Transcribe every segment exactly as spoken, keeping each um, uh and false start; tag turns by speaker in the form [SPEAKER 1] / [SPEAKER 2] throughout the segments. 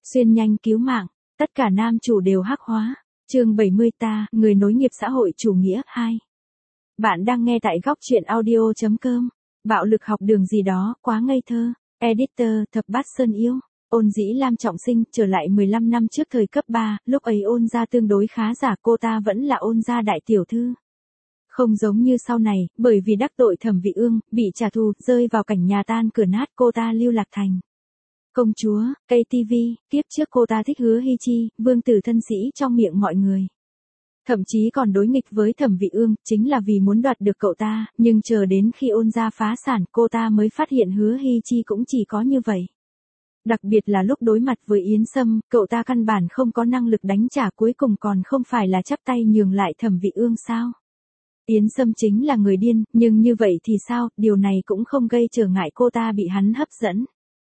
[SPEAKER 1] Xuyên nhanh cứu mạng, tất cả nam chủ đều hắc hóa. Chương bảy mươi ta, người nối nghiệp xã hội chủ nghĩa hai. Bạn đang nghe tại góc truyện audio chấm com. Bạo lực học đường gì đó, quá ngây thơ. Editor, Thập Bát Sơn Yêu. Ôn Dĩ Lam trọng sinh, trở lại mười lăm năm trước thời cấp ba, lúc ấy Ôn gia tương đối khá giả, cô ta vẫn là Ôn gia đại tiểu thư. Không giống như sau này, bởi vì đắc tội Thẩm Vị Ương, bị trả thù, rơi vào cảnh nhà tan cửa nát, cô ta lưu lạc thành công chúa, ca tê vê, tiếp trước cô ta thích Hứa Hi Chi, vương tử thân sĩ trong miệng mọi người. Thậm chí còn đối nghịch với Thẩm Vị Ương, chính là vì muốn đoạt được cậu ta, nhưng chờ đến khi Ôn gia phá sản, cô ta mới phát hiện Hứa Hi Chi cũng chỉ có như vậy. Đặc biệt là lúc đối mặt với Yến Sâm, cậu ta căn bản không có năng lực đánh trả, cuối cùng còn không phải là chắp tay nhường lại Thẩm Vị Ương sao? Yến Sâm chính là người điên, nhưng như vậy thì sao, điều này cũng không gây trở ngại cô ta bị hắn hấp dẫn.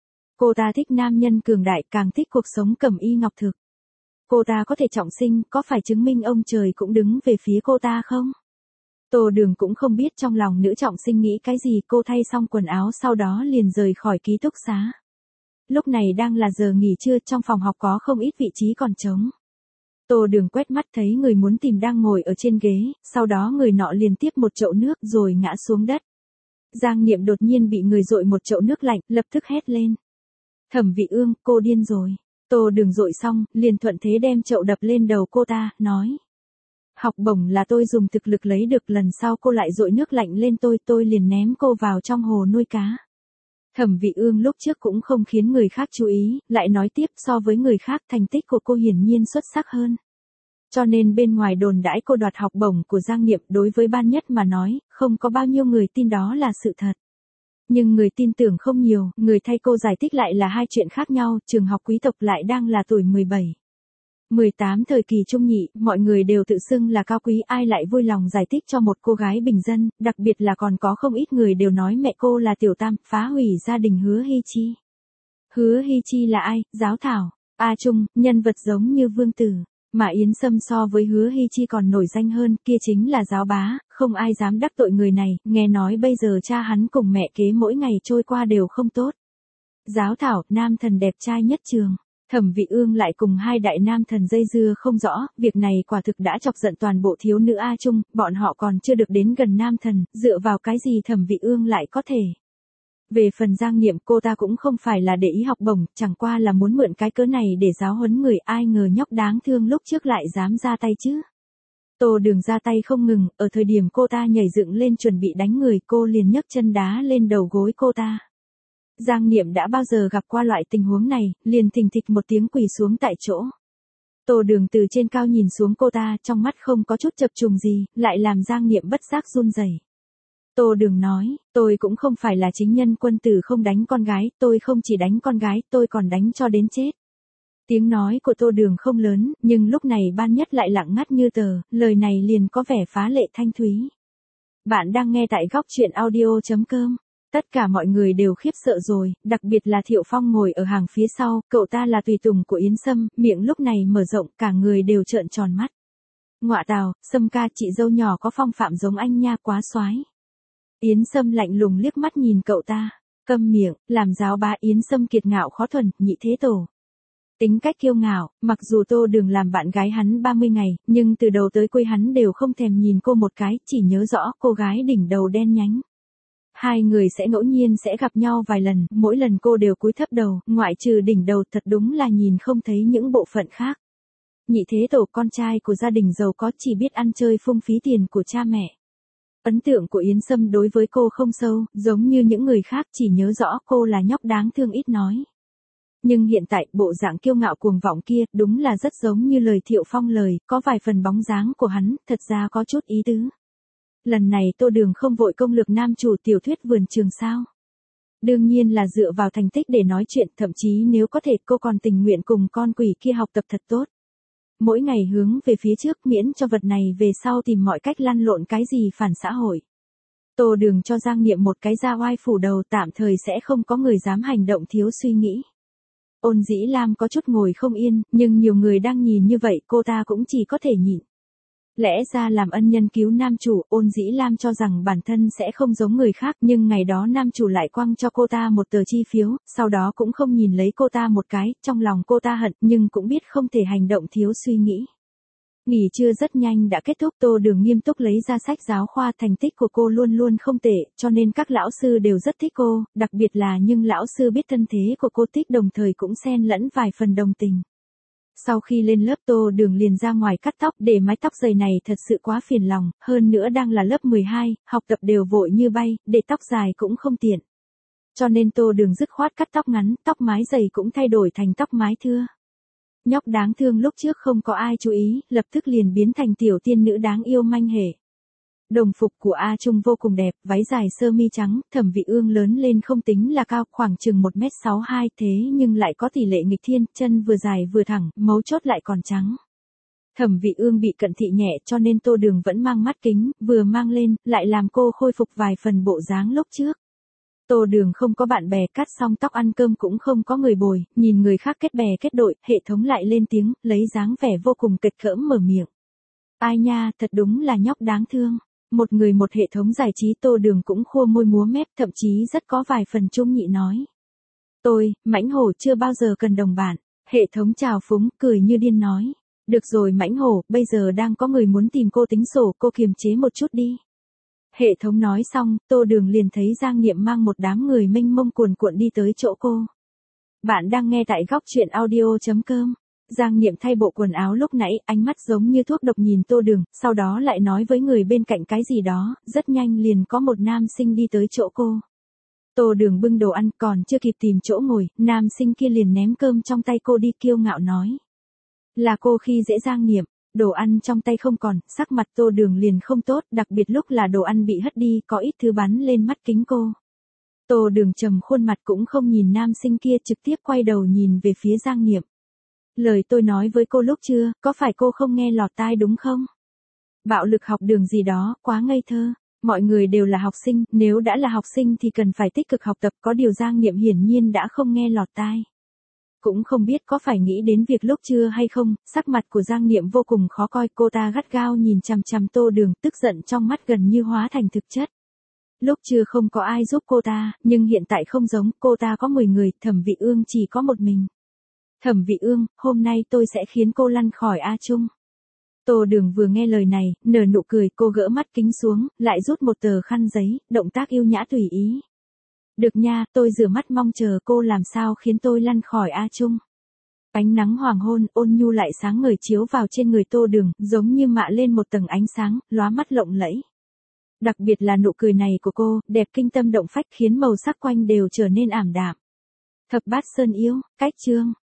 [SPEAKER 1] Cô ta thích nam nhân cường đại, càng thích cuộc sống cẩm y ngọc thực. Cô ta có thể trọng sinh, có phải chứng minh ông trời cũng đứng về phía cô ta không? Tô Đường cũng không biết trong lòng nữ trọng sinh nghĩ cái gì, cô thay xong quần áo sau đó liền rời khỏi ký túc xá. Lúc này đang là giờ nghỉ trưa, trong phòng học có không ít vị trí còn trống. Tô Đường quét mắt thấy người muốn tìm đang ngồi ở trên ghế, sau đó người nọ liền tiếp một chậu nước rồi ngã xuống đất. Giang Niệm đột nhiên bị người dội một chậu nước lạnh, lập tức hét lên. Thẩm Vị Ương, cô điên rồi. Tô Đường dội xong, liền thuận thế đem chậu đập lên đầu cô ta, nói. Học bổng là tôi dùng thực lực lấy được, lần sau cô lại dội nước lạnh lên tôi, tôi liền ném cô vào trong hồ nuôi cá. Thẩm Vị Ương lúc trước cũng không khiến người khác chú ý, lại nói tiếp, so với người khác thành tích của cô hiển nhiên xuất sắc hơn. Cho nên bên ngoài đồn đãi cô đoạt học bổng của Giang Niệm, đối với ban nhất mà nói, không có bao nhiêu người tin đó là sự thật. Nhưng người tin tưởng không nhiều, người thay cô giải thích lại là hai chuyện khác nhau, trường học quý tộc lại đang là tuổi mười bảy. mười tám thời kỳ trung nhị, mọi người đều tự xưng là cao quý, ai lại vui lòng giải thích cho một cô gái bình dân, đặc biệt là còn có không ít người đều nói mẹ cô là tiểu tam, phá hủy gia đình Hứa Hi Chi. Hứa Hi Chi là ai? Giáo thảo, A Trung, nhân vật giống như vương tử, mà Yến Sâm so với Hứa Hi Chi còn nổi danh hơn, kia chính là giáo bá, không ai dám đắc tội người này, nghe nói bây giờ cha hắn cùng mẹ kế mỗi ngày trôi qua đều không tốt. Giáo thảo, nam thần đẹp trai nhất trường. Thẩm Vị Ương lại cùng hai đại nam thần dây dưa không rõ, việc này quả thực đã chọc giận toàn bộ thiếu nữ A Trung, bọn họ còn chưa được đến gần nam thần, dựa vào cái gì Thẩm Vị Ương lại có thể. Về phần Giang Niệm, cô ta cũng không phải là để ý học bổng, chẳng qua là muốn mượn cái cớ này để giáo huấn người, ai ngờ nhóc đáng thương lúc trước lại dám ra tay chứ. Tô Đường ra tay không ngừng, ở thời điểm cô ta nhảy dựng lên chuẩn bị đánh người, cô liền nhấc chân đá lên đầu gối cô ta. Giang Niệm đã bao giờ gặp qua loại tình huống này, liền thình thịch một tiếng quỳ xuống tại chỗ. Tô Đường từ trên cao nhìn xuống cô ta, trong mắt không có chút chập trùng gì, lại làm Giang Niệm bất giác run rẩy. Tô Đường nói, tôi cũng không phải là chính nhân quân tử không đánh con gái, tôi không chỉ đánh con gái, tôi còn đánh cho đến chết. Tiếng nói của Tô Đường không lớn, nhưng lúc này ban nhất lại lặng ngắt như tờ, lời này liền có vẻ phá lệ thanh thúy. Bạn đang nghe tại góc truyện audio chấm com. Tất cả mọi người đều khiếp sợ rồi, đặc biệt là Thiệu Phong ngồi ở hàng phía sau, cậu ta là tùy tùng của Yến Sâm, miệng lúc này mở rộng, cả người đều trợn tròn mắt. Ngọa tào, Sâm ca, chị dâu nhỏ có phong phạm giống anh nha, quá soái. Yến Sâm lạnh lùng liếc mắt nhìn cậu ta, câm miệng, làm giáo bá. Yến Sâm kiệt ngạo khó thuần, nhị thế tổ. Tính cách kiêu ngạo, mặc dù Tô Đường làm bạn gái hắn ba mươi ngày, nhưng từ đầu tới cuối hắn đều không thèm nhìn cô một cái, chỉ nhớ rõ cô gái đỉnh đầu đen nhánh. Hai người sẽ ngẫu nhiên sẽ gặp nhau vài lần, mỗi lần cô đều cúi thấp đầu, ngoại trừ đỉnh đầu, thật đúng là nhìn không thấy những bộ phận khác. Nhị thế tổ, con trai của gia đình giàu có, chỉ biết ăn chơi phung phí tiền của cha mẹ. Ấn tượng của Yến Sâm đối với cô không sâu, giống như những người khác, chỉ nhớ rõ cô là nhóc đáng thương ít nói. Nhưng hiện tại, bộ dạng kiêu ngạo cuồng vọng kia, đúng là rất giống như lời Thiệu Phong lời, có vài phần bóng dáng của hắn, thật ra có chút ý tứ. Lần này Tô Đường không vội công lược nam chủ tiểu thuyết vườn trường sao. Đương nhiên là dựa vào thành tích để nói chuyện, thậm chí nếu có thể cô còn tình nguyện cùng con quỷ kia học tập thật tốt. Mỗi ngày hướng về phía trước, miễn cho vật này về sau tìm mọi cách lăn lộn cái gì phản xã hội. Tô Đường cho Giang Niệm một cái da oai phủ đầu, tạm thời sẽ không có người dám hành động thiếu suy nghĩ. Ôn Dĩ Lam có chút ngồi không yên, nhưng nhiều người đang nhìn như vậy, cô ta cũng chỉ có thể nhịn. Lẽ ra làm ân nhân cứu nam chủ, Ôn Dĩ Lam cho rằng bản thân sẽ không giống người khác, nhưng ngày đó nam chủ lại quăng cho cô ta một tờ chi phiếu, sau đó cũng không nhìn lấy cô ta một cái, trong lòng cô ta hận, nhưng cũng biết không thể hành động thiếu suy nghĩ. Nghỉ trưa rất nhanh đã kết thúc, Tô Đường nghiêm túc lấy ra sách giáo khoa, thành tích của cô luôn luôn không tệ, cho nên các lão sư đều rất thích cô, đặc biệt là nhưng lão sư biết thân thế của cô thích đồng thời cũng xen lẫn vài phần đồng tình. Sau khi lên lớp Tô Đường liền ra ngoài cắt tóc, để mái tóc dày này thật sự quá phiền lòng, hơn nữa đang là lớp mười hai, học tập đều vội như bay, để tóc dài cũng không tiện. Cho nên Tô Đường dứt khoát cắt tóc ngắn, tóc mái dày cũng thay đổi thành tóc mái thưa. Nhóc đáng thương lúc trước không có ai chú ý, lập tức liền biến thành tiểu tiên nữ đáng yêu manh hề. Đồng phục của A Trung vô cùng đẹp, váy dài sơ mi trắng, Thẩm Vị Ương lớn lên không tính là cao, khoảng chừng một mét sáu mươi hai, thế nhưng lại có tỷ lệ nghịch thiên, chân vừa dài vừa thẳng, mấu chốt lại còn trắng. Thẩm Vị Ương bị cận thị nhẹ cho nên Tô Đường vẫn mang mắt kính, vừa mang lên, lại làm cô khôi phục vài phần bộ dáng lúc trước. Tô Đường không có bạn bè, cắt xong tóc ăn cơm cũng không có người bồi, nhìn người khác kết bè kết đội, hệ thống lại lên tiếng, lấy dáng vẻ vô cùng kịch cỡm mở miệng. Ai nha, thật đúng là nhóc đáng thương. Một người một hệ thống giải trí, Tô Đường cũng khua môi múa mép, thậm chí rất có vài phần trung nhị nói. Tôi, mãnh hổ chưa bao giờ cần đồng bạn. Hệ thống chào phúng, cười như điên nói. Được rồi mãnh hổ, bây giờ đang có người muốn tìm cô tính sổ, cô kiềm chế một chút đi. Hệ thống nói xong, Tô Đường liền thấy Giang Niệm mang một đám người mênh mông cuồn cuộn đi tới chỗ cô. Bạn đang nghe tại góc truyện audio chấm com. Giang Niệm thay bộ quần áo lúc nãy, ánh mắt giống như thuốc độc nhìn Tô Đường, sau đó lại nói với người bên cạnh cái gì đó, rất nhanh liền có một nam sinh đi tới chỗ cô. Tô Đường bưng đồ ăn, còn chưa kịp tìm chỗ ngồi, nam sinh kia liền ném cơm trong tay cô đi, kiêu ngạo nói. Là cô khi dễ Giang Niệm, đồ ăn trong tay không còn, sắc mặt Tô Đường liền không tốt, đặc biệt lúc là đồ ăn bị hất đi, có ít thứ bắn lên mắt kính cô. Tô Đường trầm khuôn mặt cũng không nhìn nam sinh kia, trực tiếp quay đầu nhìn về phía Giang Niệm. Lời tôi nói với cô lúc chưa, có phải cô không nghe lọt tai đúng không? Bạo lực học đường gì đó, quá ngây thơ. Mọi người đều là học sinh, nếu đã là học sinh thì cần phải tích cực học tập, có điều Giang Niệm hiển nhiên đã không nghe lọt tai. Cũng không biết có phải nghĩ đến việc lúc chưa hay không, sắc mặt của Giang Niệm vô cùng khó coi, cô ta gắt gao nhìn chằm chằm Tô Đường, tức giận trong mắt gần như hóa thành thực chất. Lúc chưa không có ai giúp cô ta, nhưng hiện tại không giống, cô ta có mười người, Thẩm Vị Ương chỉ có một mình. Thẩm Vị Ương, hôm nay tôi sẽ khiến cô lăn khỏi A Trung. Tô Đường vừa nghe lời này, nở nụ cười, cô gỡ mắt kính xuống, lại rút một tờ khăn giấy, động tác yêu nhã tùy ý. Được nha, tôi rửa mắt mong chờ cô làm sao khiến tôi lăn khỏi A Trung. Ánh nắng hoàng hôn, ôn nhu lại sáng ngời chiếu vào trên người Tô Đường, giống như mạ lên một tầng ánh sáng, lóa mắt lộng lẫy. Đặc biệt là nụ cười này của cô, đẹp kinh tâm động phách khiến màu sắc quanh đều trở nên ảm đạm. Thập bát sơn yêu, cách chương.